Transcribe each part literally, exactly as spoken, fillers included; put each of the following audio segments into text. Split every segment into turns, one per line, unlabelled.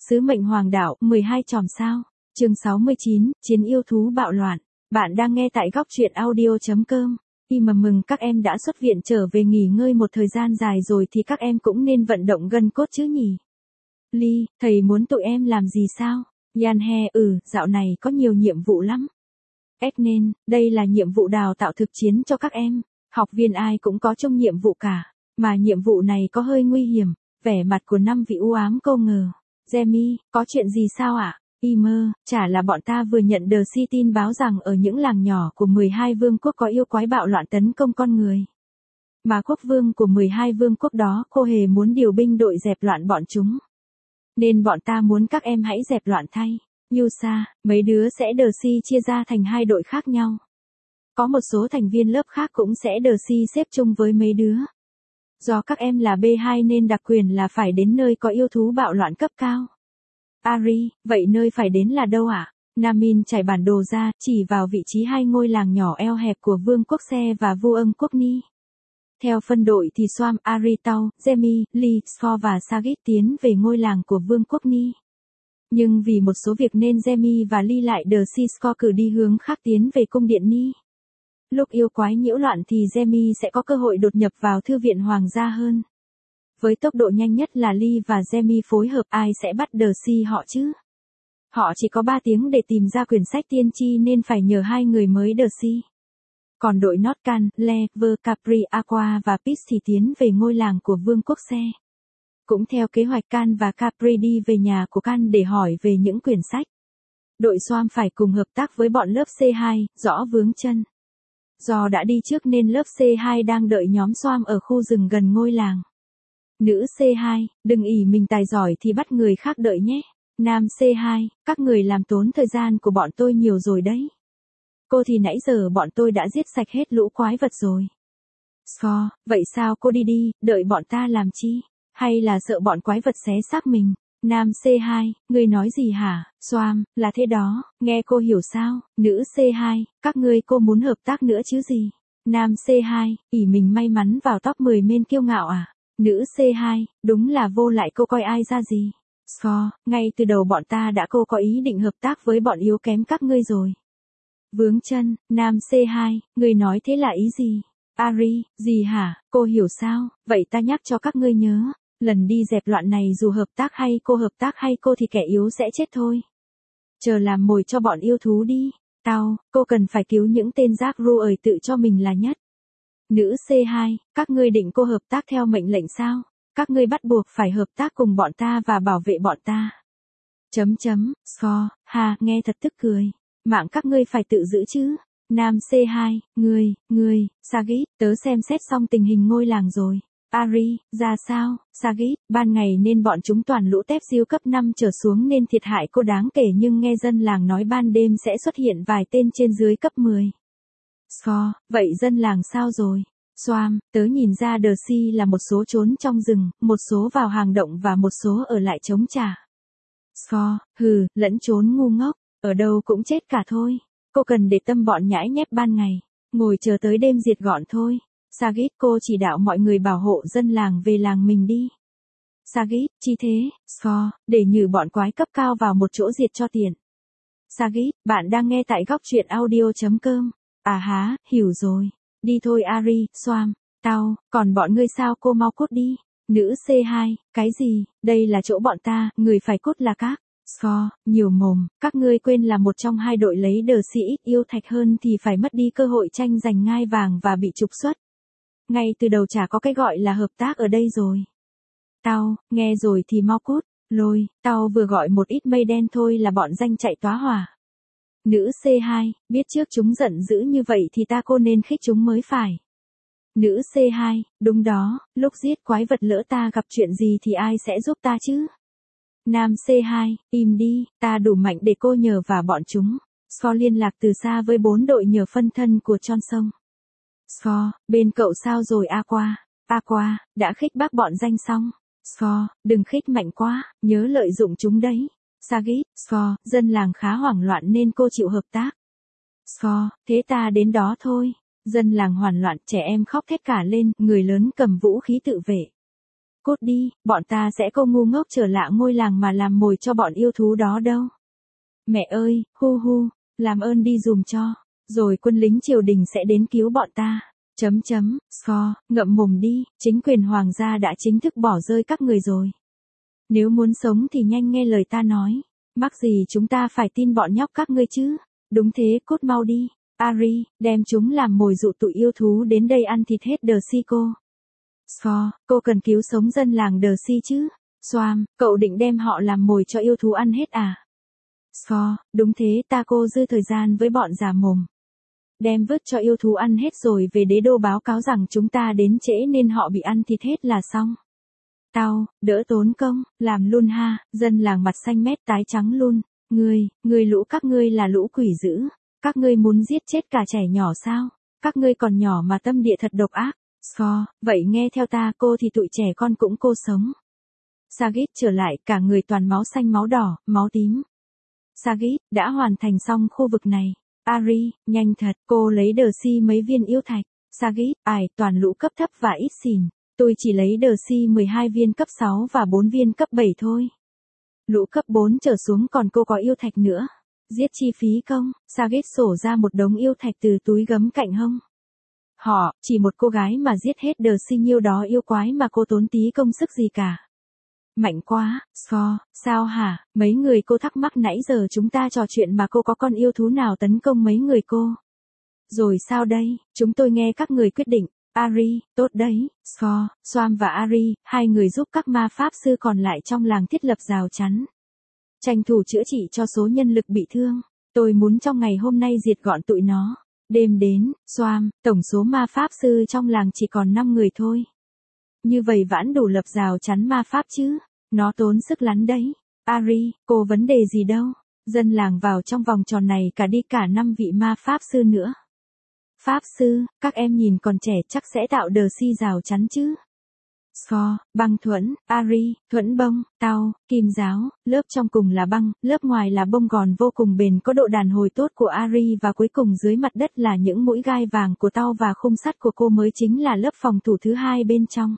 Sứ mệnh hoàng đạo, mười hai chòm sao. Chương sáu mươi chín, Chiến yêu thú bạo loạn. Bạn đang nghe tại góc truyện audio chấm com. Khi mà mừng các em đã xuất viện trở về nghỉ ngơi một thời gian dài rồi thì các em cũng nên vận động gân cốt chứ nhỉ. Ly, thầy muốn tụi em làm gì sao? Yan He, ừ, dạo này có nhiều nhiệm vụ lắm. Ép nên, đây là nhiệm vụ đào tạo thực chiến cho các em. Học viên ai cũng có chung nhiệm vụ cả. Mà nhiệm vụ này có hơi nguy hiểm. Vẻ mặt của năm vị u ám câu ngờ. Jamie, có chuyện gì sao ạ? À? Imer, chả là bọn ta vừa nhận The Sea tin báo rằng ở những làng nhỏ của mười hai vương quốc có yêu quái bạo loạn tấn công con người. Mà quốc vương của mười hai vương quốc đó cô hề muốn điều binh đội dẹp loạn bọn chúng. Nên bọn ta muốn các em hãy dẹp loạn thay. Yusa, mấy đứa sẽ The Sea chia ra thành hai đội khác nhau. Có một số thành viên lớp khác cũng sẽ The Sea xếp chung với mấy đứa. Do các em là B hai nên đặc quyền là phải đến nơi có yêu thú bạo loạn cấp cao. Ari, vậy nơi phải đến là đâu ạ? À? Namin trải bản đồ ra, chỉ vào vị trí hai ngôi làng nhỏ eo hẹp của Vương quốc Se và Vua Âm quốc Ni. Theo phân đội thì Swam, Ari, Tau, Jamie, Lee, Score và Sagit tiến về ngôi làng của Vương quốc Ni. Nhưng vì một số việc nên Jamie và Lee lại The Sea Score cử đi hướng khác tiến về cung điện Ni. Lúc yêu quái nhiễu loạn thì Jamie sẽ có cơ hội đột nhập vào thư viện hoàng gia hơn. Với tốc độ nhanh nhất là Lee và Jamie phối hợp, ai sẽ bắt The Sea họ chứ? Họ chỉ có ba tiếng để tìm ra quyển sách tiên tri nên phải nhờ hai người mới The Sea. Còn đội Notcan, Lever, Capri, Aqua và Peach thì tiến về ngôi làng của Vương quốc Se. Cũng theo kế hoạch, Can và Capri đi về nhà của Can để hỏi về những quyển sách. Đội Swam phải cùng hợp tác với bọn lớp C hai, rõ vướng chân. Do đã đi trước nên lớp C hai đang đợi nhóm Swam ở khu rừng gần ngôi làng. Nữ C hai, đừng ỷ mình tài giỏi thì bắt người khác đợi nhé. Nam C hai, các người làm tốn thời gian của bọn tôi nhiều rồi đấy. Cô thì nãy giờ bọn tôi đã giết sạch hết lũ quái vật rồi. Score, vậy sao cô đi đi, đợi bọn ta làm chi? Hay là sợ bọn quái vật xé xác mình? Nam C hai, ngươi nói gì hả? Swam, là thế đó, nghe cô hiểu sao? Nữ C hai, các ngươi cô muốn hợp tác nữa chứ gì? Nam C hai, ỷ mình may mắn vào top mười men kiêu ngạo à? Nữ C hai, đúng là vô lại cô coi ai ra gì. Score, ngay từ đầu bọn ta đã cô có ý định hợp tác với bọn yếu kém các ngươi rồi. Vướng chân, Nam C hai, ngươi nói thế là ý gì? Ari, gì hả, cô hiểu sao? Vậy ta nhắc cho các ngươi nhớ, lần đi dẹp loạn này dù hợp tác hay cô hợp tác hay cô thì kẻ yếu sẽ chết thôi. Chờ làm mồi cho bọn yêu thú đi. Tao, cô cần phải cứu những tên rác ru ời tự cho mình là nhất. Nữ C hai, các ngươi định cô hợp tác theo mệnh lệnh sao? Các ngươi bắt buộc phải hợp tác cùng bọn ta và bảo vệ bọn ta. Chấm chấm, Score, ha, nghe thật tức cười. Mạng các ngươi phải tự giữ chứ. Nam C hai, ngươi, ngươi, Sagit, tớ xem xét xong tình hình ngôi làng rồi. Ari, ra sao? Sagit, ban ngày nên bọn chúng toàn lũ tép siêu cấp năm trở xuống nên thiệt hại cô đáng kể nhưng nghe dân làng nói ban đêm sẽ xuất hiện vài tên trên dưới cấp mười. Score, vậy dân làng sao rồi? Swam, tớ nhìn ra The Sea là một số trốn trong rừng, một số vào hang động và một số ở lại chống trả. Score, hừ, lẫn trốn ngu ngốc, ở đâu cũng chết cả thôi. Cô cần để tâm bọn nhãi nhép ban ngày, ngồi chờ tới đêm diệt gọn thôi. Sagit, cô chỉ đạo mọi người bảo hộ dân làng về làng mình đi. Sagit, chi thế? Score, để nhử bọn quái cấp cao vào một chỗ diệt cho tiện. Sagit, bạn đang nghe tại góc truyện audio chấm com. À há, hiểu rồi. Đi thôi Ari, Swam, Tao, còn bọn ngươi sao cô mau cút đi. Nữ C hai, cái gì, đây là chỗ bọn ta, người phải cút là các. Score, nhiều mồm, các ngươi quên là một trong hai đội lấy The Sea ít yêu thạch hơn thì phải mất đi cơ hội tranh giành ngai vàng và bị trục xuất. Ngay từ đầu chả có cái gọi là hợp tác ở đây rồi. Tao, nghe rồi thì mau cút. Lôi, tao vừa gọi một ít mây đen thôi là bọn danh chạy tóa hỏa. Nữ C hai, biết trước chúng giận dữ như vậy thì ta cô nên khích chúng mới phải. Nữ C hai, đúng đó, lúc giết quái vật lỡ ta gặp chuyện gì thì ai sẽ giúp ta chứ? Nam C hai, im đi, ta đủ mạnh để cô nhờ và bọn chúng. Score liên lạc từ xa với bốn đội nhờ phân thân của Johnson. Score, bên cậu sao rồi Aqua? Aqua, đã khích bác bọn danh xong. Score, đừng khích mạnh quá, nhớ lợi dụng chúng đấy. Sagit, Score, dân làng khá hoảng loạn nên cô chịu hợp tác. Score, thế ta đến đó thôi. Dân làng hoảng loạn, trẻ em khóc thét cả lên, người lớn cầm vũ khí tự vệ. Cút đi, bọn ta sẽ không ngu ngốc trở lạ ngôi làng mà làm mồi cho bọn yêu thú đó đâu. Mẹ ơi, hu hu, làm ơn đi dùm cho, rồi quân lính triều đình sẽ đến cứu bọn ta. Chấm chấm, Score, ngậm mồm đi, chính quyền hoàng gia đã chính thức bỏ rơi các người rồi. Nếu muốn sống thì nhanh nghe lời ta nói, mắc gì chúng ta phải tin bọn nhóc các ngươi chứ. Đúng thế, cút mau đi. Ari, đem chúng làm mồi dụ tụi yêu thú đến đây ăn thịt hết Darcy cô. Score, cô cần cứu sống dân làng Darcy chứ. Swam, cậu định đem họ làm mồi cho yêu thú ăn hết à? Score, đúng thế, ta cô dư thời gian với bọn già mồm. Đem vứt cho yêu thú ăn hết rồi về đế đô báo cáo rằng chúng ta đến trễ nên họ bị ăn thịt hết là xong. Tao, đỡ tốn công, làm luôn ha, dân làng mặt xanh mét tái trắng luôn. Ngươi, ngươi lũ các ngươi là lũ quỷ dữ. Các ngươi muốn giết chết cả trẻ nhỏ sao? Các ngươi còn nhỏ mà tâm địa thật độc ác. Score, vậy nghe theo ta cô thì tụi trẻ con cũng cô sống. Sagit trở lại cả người toàn máu xanh máu đỏ, máu tím. Sagit đã hoàn thành xong khu vực này. Ari, nhanh thật, cô lấy Darcy mấy viên yêu thạch. Sagit, ai, toàn lũ cấp thấp và ít xỉn. Tôi chỉ lấy Darcy mười hai viên cấp sáu và bốn viên cấp bảy thôi. Lũ cấp bốn trở xuống còn cô có yêu thạch nữa. Giết chi phí công, Sagit sổ ra một đống yêu thạch từ túi gấm cạnh hông. Họ, chỉ một cô gái mà giết hết Darcy nhiêu đó yêu quái mà cô tốn tí công sức gì cả. Mạnh quá, Score, sao hả, mấy người cô thắc mắc nãy giờ chúng ta trò chuyện mà cô có con yêu thú nào tấn công mấy người cô. Rồi sao đây, chúng tôi nghe các người quyết định. Ari, tốt đấy, Score, Swam và Ari, hai người giúp các ma pháp sư còn lại trong làng thiết lập rào chắn. Tranh thủ chữa trị cho số nhân lực bị thương. Tôi muốn trong ngày hôm nay diệt gọn tụi nó. Đêm đến, Swam, tổng số ma pháp sư trong làng chỉ còn năm người thôi. Như vậy vẫn đủ lập rào chắn ma pháp chứ. Nó tốn sức lắm đấy. Ari, cô vấn đề gì đâu. Dân làng vào trong vòng tròn này cả đi cả năm vị ma pháp sư nữa. Pháp sư, các em nhìn còn trẻ chắc sẽ tạo Darcy rào chắn chứ. Score, băng thuẫn, Ari, thuẫn bông, tau, kim giáo, lớp trong cùng là băng, lớp ngoài là bông gòn vô cùng bền có độ đàn hồi tốt của Ari và cuối cùng dưới mặt đất là những mũi gai vàng của tau và khung sắt của cô mới chính là lớp phòng thủ thứ hai bên trong.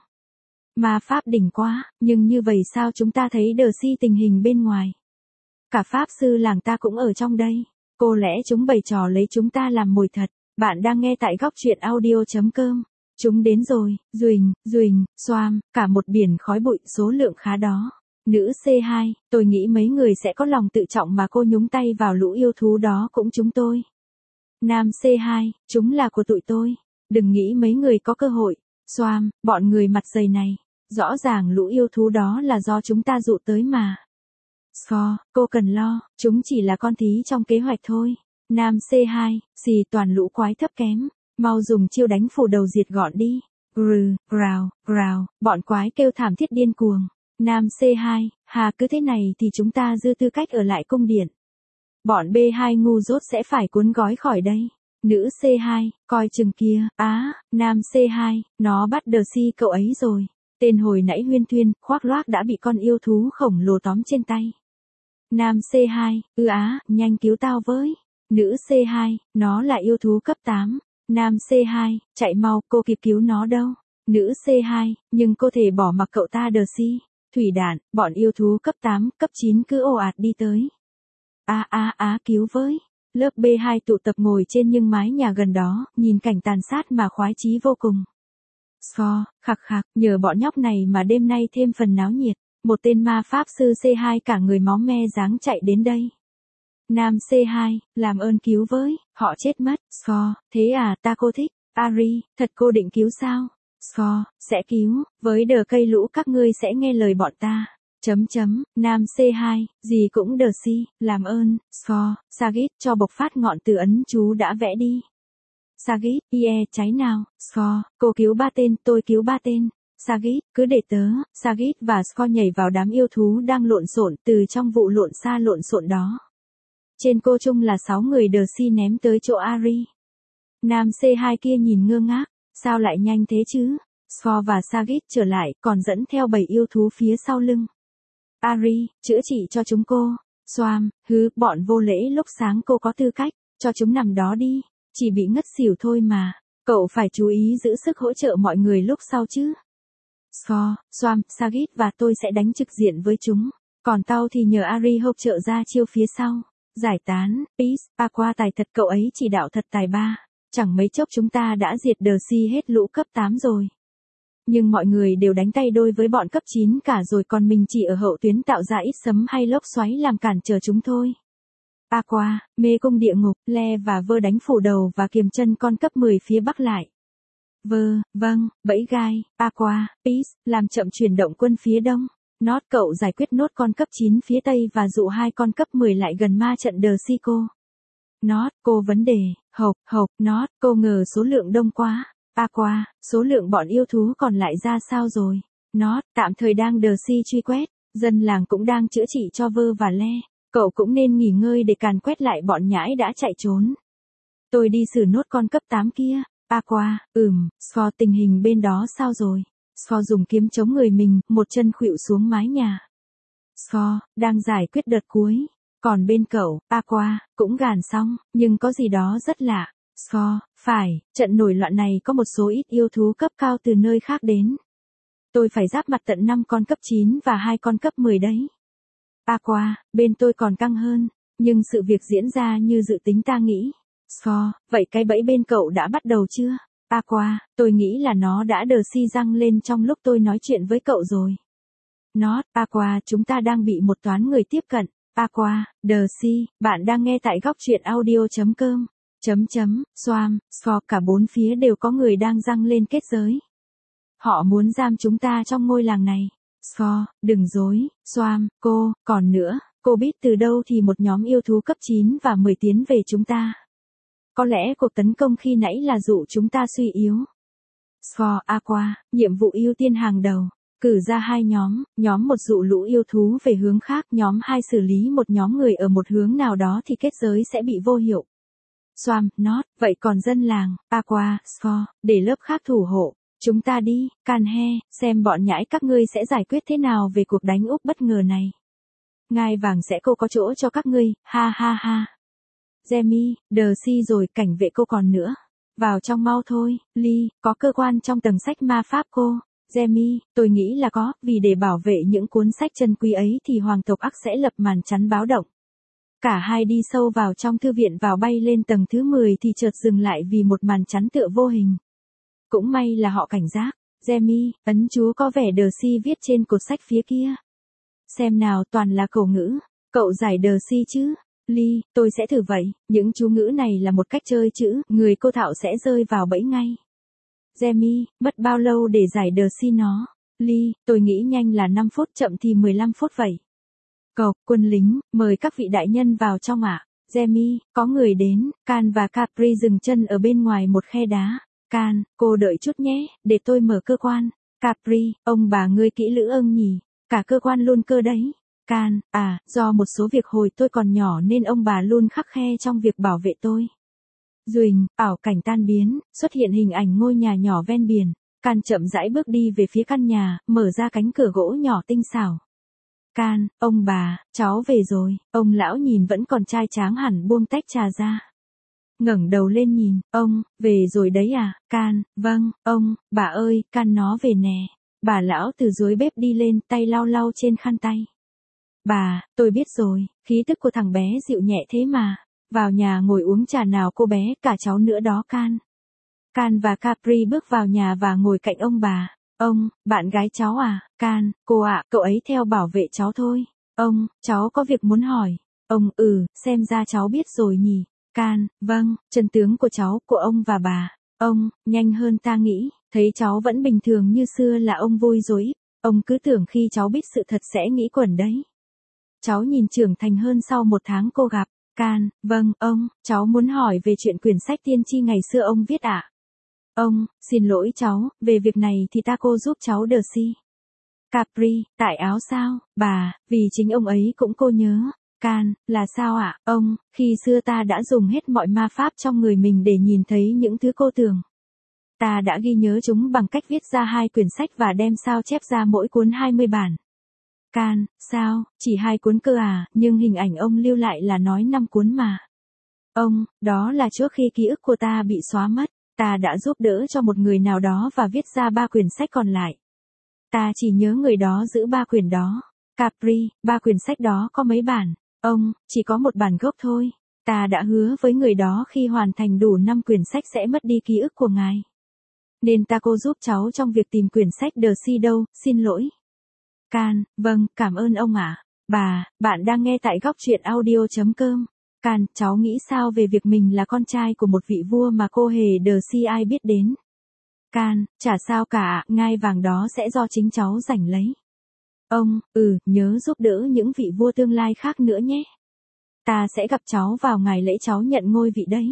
Ma pháp đỉnh quá, nhưng như vậy sao chúng ta thấy Darcy tình hình bên ngoài? Cả pháp sư làng ta cũng ở trong đây. Cô lẽ chúng bày trò lấy chúng ta làm mồi thật. Bạn đang nghe tại góc truyện audio chấm com. Chúng đến rồi, Duỳnh, Duỳnh, Swam, cả một biển khói bụi số lượng khá đó. Nữ C hai, tôi nghĩ mấy người sẽ có lòng tự trọng mà cô nhúng tay vào lũ yêu thú đó cũng chúng tôi. Nam C hai, chúng là của tụi tôi. Đừng nghĩ mấy người có cơ hội. Swam, bọn người mặt dày này. Rõ ràng lũ yêu thú đó là do chúng ta dụ tới mà. Score, cô cần lo, chúng chỉ là con thí trong kế hoạch thôi. Nam C hai, xì toàn lũ quái thấp kém. Mau dùng chiêu đánh phủ đầu diệt gọn đi. Grừ, grào, grào, bọn quái kêu thảm thiết điên cuồng. Nam C hai, hà cứ thế này thì chúng ta dư tư cách ở lại cung điện. Bọn B hai ngu dốt sẽ phải cuốn gói khỏi đây. Nữ C hai, coi chừng kia, á, Nam C hai, nó bắt Darcy cậu ấy rồi. Tên hồi nãy huyên thuyên, khoác loác đã bị con yêu thú khổng lồ tóm trên tay. Nam C hai, ư á, nhanh cứu tao với. Nữ C hai, nó là yêu thú cấp tám. Nam C hai, chạy mau, cô kịp cứu nó đâu. Nữ C hai, nhưng cô thể bỏ mặc cậu ta Darcy. Thủy đạn, bọn yêu thú cấp tám, cấp chín cứ ồ ạt đi tới. Á á á cứu với. Lớp B hai tụ tập ngồi trên những mái nhà gần đó, nhìn cảnh tàn sát mà khoái chí vô cùng. Score, khạc khạc, nhờ bọn nhóc này mà đêm nay thêm phần náo nhiệt. Một tên ma pháp sư C hai cả người máu me dáng chạy đến đây. Nam C hai, làm ơn cứu với, họ chết mất. Score, thế à, ta cô thích. Ari, thật cô định cứu sao? Score, sẽ cứu, với đờ cây lũ các ngươi sẽ nghe lời bọn ta. Chấm chấm, Nam C hai, gì cũng Darcy, làm ơn. Score, Sagit cho bộc phát ngọn từ ấn chú đã vẽ đi. Sagit, yeah, cháy nào. Score, cô cứu ba tên, tôi cứu ba tên. Sagit, cứ để tớ. Sagit và Score nhảy vào đám yêu thú đang lộn xộn từ trong vụ lộn xa lộn xộn đó. Trên cô chung là sáu người Darcy ném tới chỗ Ari. Nam C hai kia nhìn ngơ ngác, sao lại nhanh thế chứ? Score và Sagit trở lại, còn dẫn theo bảy yêu thú phía sau lưng. Ari, chữa trị cho chúng cô. Swam, hứ, bọn vô lễ lúc sáng cô có tư cách, cho chúng nằm đó đi, chỉ bị ngất xỉu thôi mà, cậu phải chú ý giữ sức hỗ trợ mọi người lúc sau chứ. Score, Swam, Sagit và tôi sẽ đánh trực diện với chúng. Còn tao thì nhờ Ari hộp trợ ra chiêu phía sau. Giải tán, Peace, Aqua tài thật, cậu ấy chỉ đạo thật tài ba. Chẳng mấy chốc chúng ta đã diệt The Sea hết lũ cấp tám rồi. Nhưng mọi người đều đánh tay đôi với bọn cấp chín cả rồi, còn mình chỉ ở hậu tuyến tạo ra ít sấm hay lốc xoáy làm cản trở chúng thôi. Aqua, mê cung địa ngục, Le và Vơ đánh phủ đầu và kiềm chân con cấp mười phía bắc lại. Vơ, vâng, bẫy gai, Aqua, Peace, làm chậm chuyển động quân phía đông. Nốt, cậu giải quyết nốt con cấp chín phía tây và dụ hai con cấp mười lại gần ma trận The Sea cô. Nốt, cô vấn đề, hộp, hộp, nốt, cô ngờ số lượng đông quá. Aqua, số lượng bọn yêu thú còn lại ra sao rồi? Nốt, tạm thời đang The Sea truy quét, dân làng cũng đang chữa trị cho Vơ và Le. Cậu cũng nên nghỉ ngơi để càn quét lại bọn nhãi đã chạy trốn. Tôi đi xử nốt con cấp tám kia. Aqua, ừm, Score, tình hình bên đó sao rồi? Score dùng kiếm chống người mình, một chân khuỵu xuống mái nhà. Score, đang giải quyết đợt cuối. Còn bên cậu, Aqua, cũng gàn xong, nhưng có gì đó rất lạ. Score, phải, trận nổi loạn này có một số ít yêu thú cấp cao từ nơi khác đến. Tôi phải giáp mặt tận năm con cấp chín và hai con cấp mười đấy. Aqua, bên tôi còn căng hơn, nhưng sự việc diễn ra như dự tính ta nghĩ. Score, vậy cái bẫy bên cậu đã bắt đầu chưa? Aqua, tôi nghĩ là nó đã The Sea răng lên trong lúc tôi nói chuyện với cậu rồi. Nốt, Aqua, chúng ta đang bị một toán người tiếp cận. Aqua, The Sea, bạn đang nghe tại góc truyện audio.com. Chấm chấm, Swam, Score, cả bốn phía đều có người đang răng lên kết giới. Họ muốn giam chúng ta trong ngôi làng này. Score, đừng dối, Swam, cô, còn nữa, cô biết từ đâu thì một nhóm yêu thú cấp chín và mười tiến về chúng ta. Có lẽ cuộc tấn công khi nãy là dụ chúng ta suy yếu. Score, Aqua, nhiệm vụ ưu tiên hàng đầu. Cử ra hai nhóm, nhóm một dụ lũ yêu thú về hướng khác, nhóm hai xử lý một nhóm người ở một hướng nào đó thì kết giới sẽ bị vô hiệu. Swam, Nốt, vậy còn dân làng, Aqua, Score, để lớp khác thủ hộ. Chúng ta đi, can he, xem bọn nhãi các ngươi sẽ giải quyết thế nào về cuộc đánh úp bất ngờ này. Ngai vàng sẽ cô có chỗ cho các ngươi, ha ha ha. Jamie, The Sea rồi, cảnh vệ cô còn nữa. Vào trong mau thôi, Lee, có cơ quan trong tầng sách ma pháp cô. Jamie, tôi nghĩ là có, vì để bảo vệ những cuốn sách chân quý ấy thì hoàng tộc Ác sẽ lập màn chắn báo động. Cả hai đi sâu vào trong thư viện, vào bay lên tầng thứ mười thì chợt dừng lại vì một màn chắn tựa vô hình. Cũng may là họ cảnh giác. Jamie, ấn chú có vẻ The Sea viết trên cột sách phía kia. Xem nào, toàn là cổ ngữ. Cậu giải The Sea chứ? Lee, tôi sẽ thử vậy, những chú ngữ này là một cách chơi chữ, người cô thạo sẽ rơi vào bẫy ngay. Jamie, mất bao lâu để giải The Sea nó? Lee, tôi nghĩ nhanh là năm phút, chậm thì mười lăm phút vậy. Cậu, quân lính, mời các vị đại nhân vào trong ạ. À. Jamie, có người đến. Can và Capri dừng chân ở bên ngoài một khe đá. Can, cô đợi chút nhé, để tôi mở cơ quan. Capri, ông bà ngươi kỹ lưỡng ưng nhỉ, cả cơ quan luôn cơ đấy. Can, à, do một số việc hồi tôi còn nhỏ nên ông bà luôn khắt khe trong việc bảo vệ tôi. Duỳnh, ảo cảnh tan biến, xuất hiện hình ảnh ngôi nhà nhỏ ven biển. Can chậm rãi bước đi về phía căn nhà, mở ra cánh cửa gỗ nhỏ tinh xảo. Can, ông bà, cháu về rồi. Ông lão nhìn vẫn còn trai tráng hẳn, buông tách trà ra. Ngẩng đầu lên nhìn, ông, về rồi đấy à? Can, vâng, ông, bà ơi, Can nó về nè. Bà lão từ dưới bếp đi lên, tay lau lau trên khăn tay. Bà, tôi biết rồi, khí tức của thằng bé dịu nhẹ thế mà. Vào nhà ngồi uống trà nào cô bé, cả cháu nữa đó Can. Can và Capri bước vào nhà và ngồi cạnh ông bà. Ông, bạn gái cháu à? Can, cô ạ, cậu ấy theo bảo vệ cháu thôi. Ông, cháu có việc muốn hỏi. Ông, ừ, xem ra cháu biết rồi nhỉ. Can, vâng, chân tướng của cháu, của ông và bà. Ông, nhanh hơn ta nghĩ, thấy cháu vẫn bình thường như xưa là ông vui rồi. Ông cứ tưởng khi cháu biết sự thật sẽ nghĩ quẩn đấy. Cháu nhìn trưởng thành hơn sau một tháng cô gặp. Can, vâng, ông, cháu muốn hỏi về chuyện quyển sách tiên tri ngày xưa ông viết ạ. À? Ông, xin lỗi cháu, về việc này thì ta cô giúp cháu The Sea. Capri, tại áo sao, bà, vì chính ông ấy cũng cô nhớ. Can, là sao ạ? À? Ông, khi xưa ta đã dùng hết mọi ma pháp trong người mình để nhìn thấy những thứ cô tưởng. Ta đã ghi nhớ chúng bằng cách viết ra hai quyển sách và đem sao chép ra mỗi cuốn hai mươi bản. Can, sao, chỉ hai cuốn cơ à, nhưng hình ảnh ông lưu lại là nói năm cuốn mà. Ông, đó là trước khi ký ức của ta bị xóa mất, ta đã giúp đỡ cho một người nào đó và viết ra ba quyển sách còn lại. Ta chỉ nhớ người đó giữ ba quyển đó. Capri, ba quyển sách đó có mấy bản? Ông, chỉ có một bản gốc thôi. Ta đã hứa với người đó khi hoàn thành đủ năm quyển sách sẽ mất đi ký ức của ngài. Nên ta cô giúp cháu trong việc tìm quyển sách The Sea đâu, xin lỗi. Can, vâng, cảm ơn ông ạ. Bà, bạn đang nghe tại góc truyện audio.com. Can, cháu nghĩ sao về việc mình là con trai của một vị vua mà cô hề The Sea ai biết đến? Can, chả sao cả, ngai vàng đó sẽ do chính cháu giành lấy. Ông, ừ, nhớ giúp đỡ những vị vua tương lai khác nữa nhé. Ta sẽ gặp cháu vào ngày lễ cháu nhận ngôi vị đấy.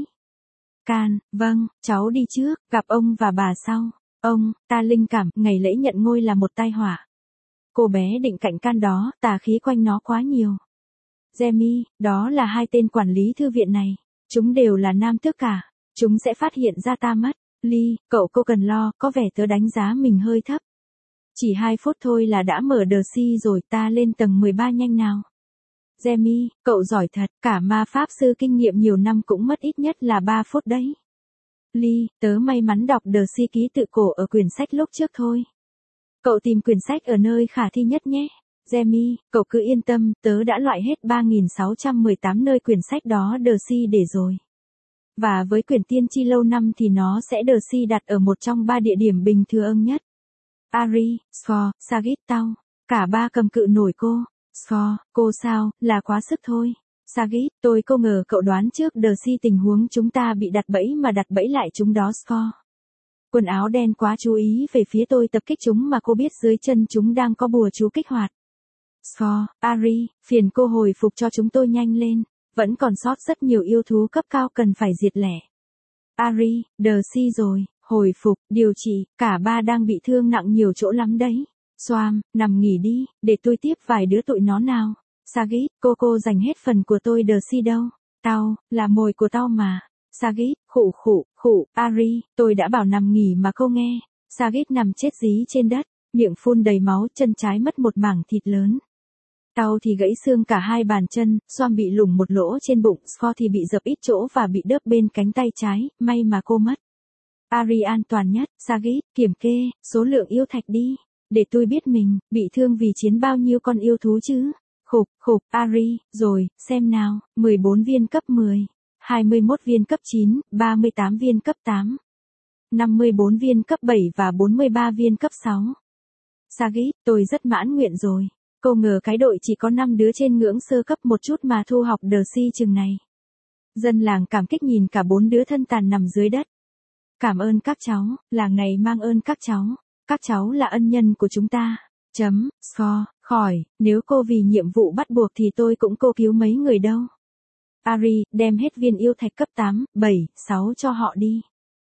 Can, vâng, cháu đi trước, gặp ông và bà sau. Ông, ta linh cảm, ngày lễ nhận ngôi là một tai họa. Cô bé định cạnh Can đó, tà khí quanh nó quá nhiều. Jamie, đó là hai tên quản lý thư viện này. Chúng đều là nam tước cả. Chúng sẽ phát hiện ra ta mất. Lee, cậu cô cần lo, có vẻ tớ đánh giá mình hơi thấp. Chỉ hai phút thôi là đã mở The Sea rồi, ta lên tầng mười ba nhanh nào. Jamie, cậu giỏi thật, cả ma pháp sư kinh nghiệm nhiều năm cũng mất ít nhất là ba phút đấy. Lee, tớ may mắn đọc The Sea ký tự cổ ở quyển sách lúc trước thôi. Cậu tìm quyển sách ở nơi khả thi nhất nhé. Jamie, cậu cứ yên tâm, tớ đã loại hết ba nghìn sáu trăm mười tám nơi quyển sách đó The Sea để rồi. Và với quyển tiên tri lâu năm thì nó sẽ The Sea đặt ở một trong ba địa điểm bình thường nhất. Ari, Score, Sagit tao. Cả ba cầm cự nổi cô. Score, cô sao, là quá sức thôi. Sagit, tôi cô ngờ cậu đoán trước The Sea tình huống chúng ta bị đặt bẫy mà đặt bẫy lại chúng đó. Score. Quần áo đen quá chú ý về phía tôi tập kích chúng mà cô biết dưới chân chúng đang có bùa chú kích hoạt. Score, Ari, phiền cô hồi phục cho chúng tôi nhanh lên. Vẫn còn sót rất nhiều yêu thú cấp cao cần phải diệt lẻ. Ari, The Sea rồi, hồi phục, điều trị, cả ba đang bị thương nặng nhiều chỗ lắm đấy. Swam, nằm nghỉ đi, để tôi tiếp vài đứa tụi nó nào. Sagit, cô cô dành hết phần của tôi The Sea đâu. Tao, là mồi của tao mà. Sagit, khụ khụ, khụ, Ari, tôi đã bảo nằm nghỉ mà cô nghe. Sagit nằm chết dí trên đất, miệng phun đầy máu, chân trái mất một mảng thịt lớn. Tao thì gãy xương cả hai bàn chân, Swam bị lủng một lỗ trên bụng, Score thì bị dập ít chỗ và bị đớp bên cánh tay trái, may mà cô mất. Ari an toàn nhất. Sagit, kiểm kê, số lượng yêu thạch đi. Để tôi biết mình, bị thương vì chiến bao nhiêu con yêu thú chứ. Khục, khục, Ari, rồi, xem nào, mười bốn viên cấp mười, hai mươi mốt viên cấp chín, ba mươi tám viên cấp tám, năm mươi bốn viên cấp bảy và bốn mươi ba viên cấp sáu. Sagit, tôi rất mãn nguyện rồi. Cô ngờ cái đội chỉ có năm đứa trên ngưỡng sơ cấp một chút mà thu học The Sea chừng này. Dân làng cảm kích nhìn cả bốn đứa thân tàn nằm dưới đất. Cảm ơn các cháu, làng này mang ơn các cháu. Các cháu là ân nhân của chúng ta. Chấm, Score, khỏi, nếu cô vì nhiệm vụ bắt buộc thì tôi cũng cô cứu mấy người đâu. Ari, đem hết viên yêu thạch cấp tám, bảy, sáu cho họ đi.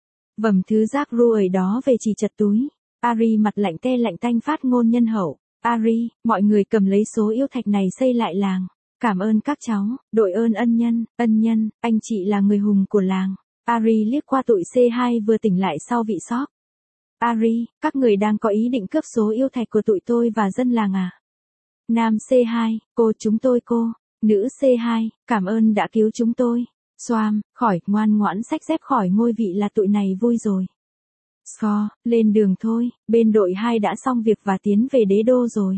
Vầm thứ rác ruồi đó về chỉ chật túi. Ari mặt lạnh te lạnh tanh phát ngôn nhân hậu. Ari, mọi người cầm lấy số yêu thạch này xây lại làng. Cảm ơn các cháu, đội ơn ân nhân, ân nhân, anh chị là người hùng của làng. Ari liếc qua tụi xê hai vừa tỉnh lại sau vị sốc. Ari, các người đang có ý định cướp số yêu thạch của tụi tôi và dân làng à? Nam xê hai, cô chúng tôi cô. Nữ xê hai, cảm ơn đã cứu chúng tôi. Swam, khỏi, ngoan ngoãn xách dép khỏi ngôi vị là tụi này vui rồi. Score, lên đường thôi, bên đội hai đã xong việc và tiến về đế đô rồi.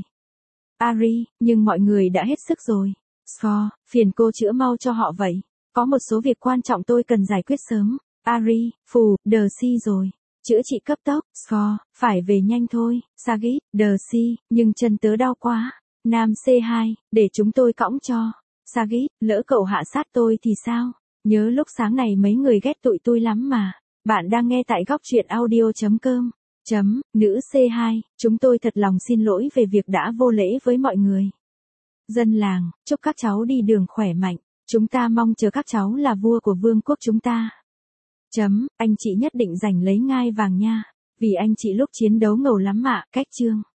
Ari, nhưng mọi người đã hết sức rồi. Score, phiền cô chữa mau cho họ vậy. Có một số việc quan trọng tôi cần giải quyết sớm. Ari, phù, The Sea rồi. Chữa trị cấp tốc. Score, phải về nhanh thôi. Sagit, The Sea, nhưng chân tớ đau quá. Nam xê hai, để chúng tôi cõng cho. Sagit, lỡ cậu hạ sát tôi thì sao? Nhớ lúc sáng này mấy người ghét tụi tôi lắm mà. Bạn đang nghe tại góc truyện audio.com. Chấm, nữ xê hai, chúng tôi thật lòng xin lỗi về việc đã vô lễ với mọi người. Dân làng, chúc các cháu đi đường khỏe mạnh. Chúng ta mong chờ các cháu là vua của vương quốc chúng ta. Chấm, anh chị nhất định giành lấy ngai vàng nha. Vì anh chị lúc chiến đấu ngầu lắm ạ, cách chương.